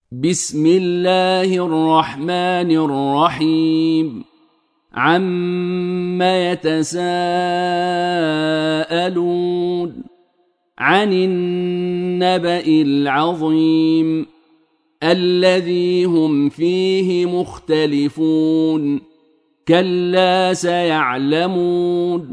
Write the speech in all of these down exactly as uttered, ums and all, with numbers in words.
بسم الله الرحمن الرحيم عَمَّ يتساءلون عن النبأ العظيم الذي هم فيه مختلفون كلا سيعلمون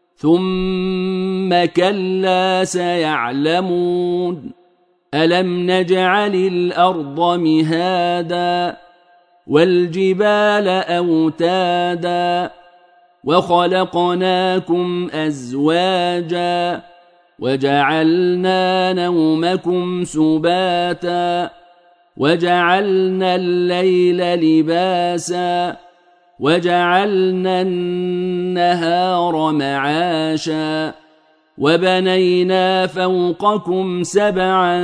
ثم كلا سيعلمون ألم نجعل الأرض مهادا والجبال أوتادا وخلقناكم أزواجا وجعلنا نومكم سباتا وجعلنا الليل لباسا وجعلنا النهار معاشا وبنينا فوقكم سبعا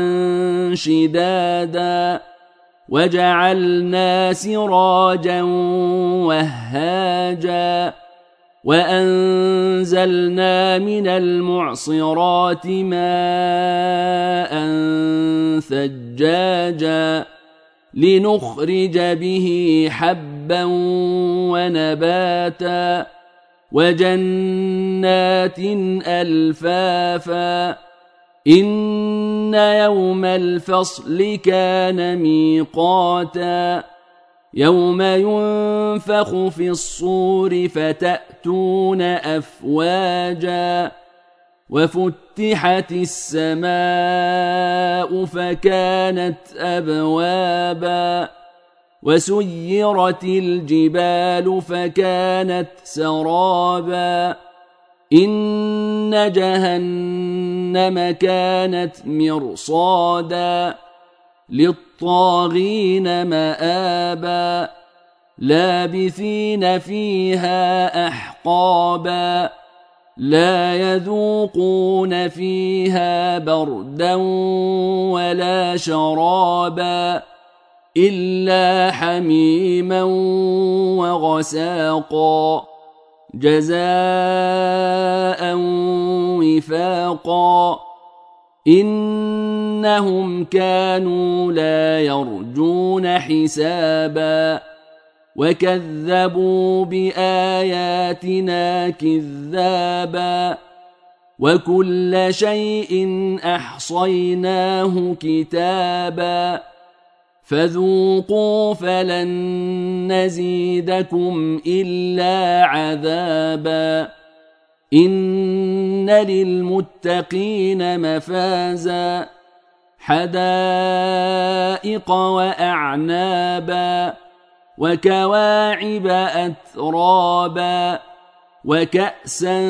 شدادا وجعلنا سراجا وهاجا وأنزلنا من المعصرات ماء ثجاجا لنخرج به حبا ونباتا وجنات ألفافا إن يوم الفصل كان ميقاتا يوم ينفخ في الصور فتأتون أفواجا وفتحت السماء فكانت أبوابا وسيرت الجبال فكانت سرابا إن جهنم كانت مرصادا للطاغين مآبا لابثين فيها أحقابا لا يذوقون فيها بردا ولا شرابا إلا حميما وغساقا جزاء وفاقا إنهم كانوا لا يرجون حسابا وكذبوا بآياتنا كذابا وكل شيء أحصيناه كتابا فذوقوا فلن نزيدكم إلا عذابا إن للمتقين مفازا حدائق وأعنابا وكواعب أترابا وكأسا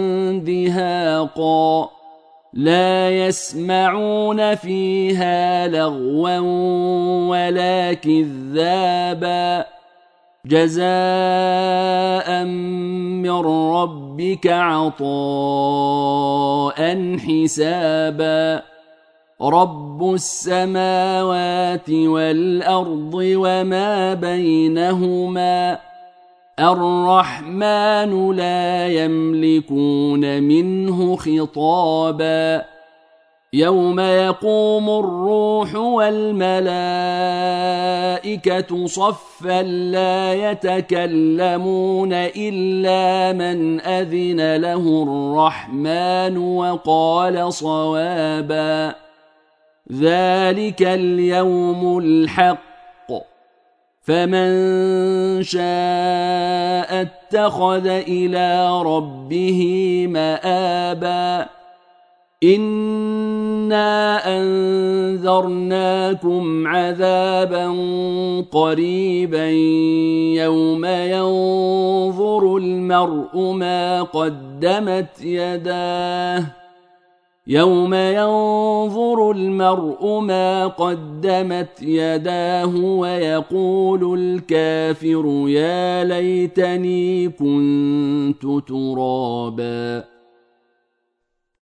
دهاقا لا يسمعون فيها لغوا ولا كذابا جزاء من ربك عطاء حسابا رب السماوات والأرض وما بينهما الرحمن لا يملكون منه خطابا يوم يقوم الروح والملائكة صفا لا يتكلمون إلا من أذن له الرحمن وقال صوابا ذلك اليوم الحق فمن شاء اتخذ إلى ربه مآبا إنا أنذرناكم عذابا قريبا يوم ينظر المرء ما قدمت يداه يوم ينظر المرء ما قدمت يداه ويقول الكافر يا ليتني كنت ترابا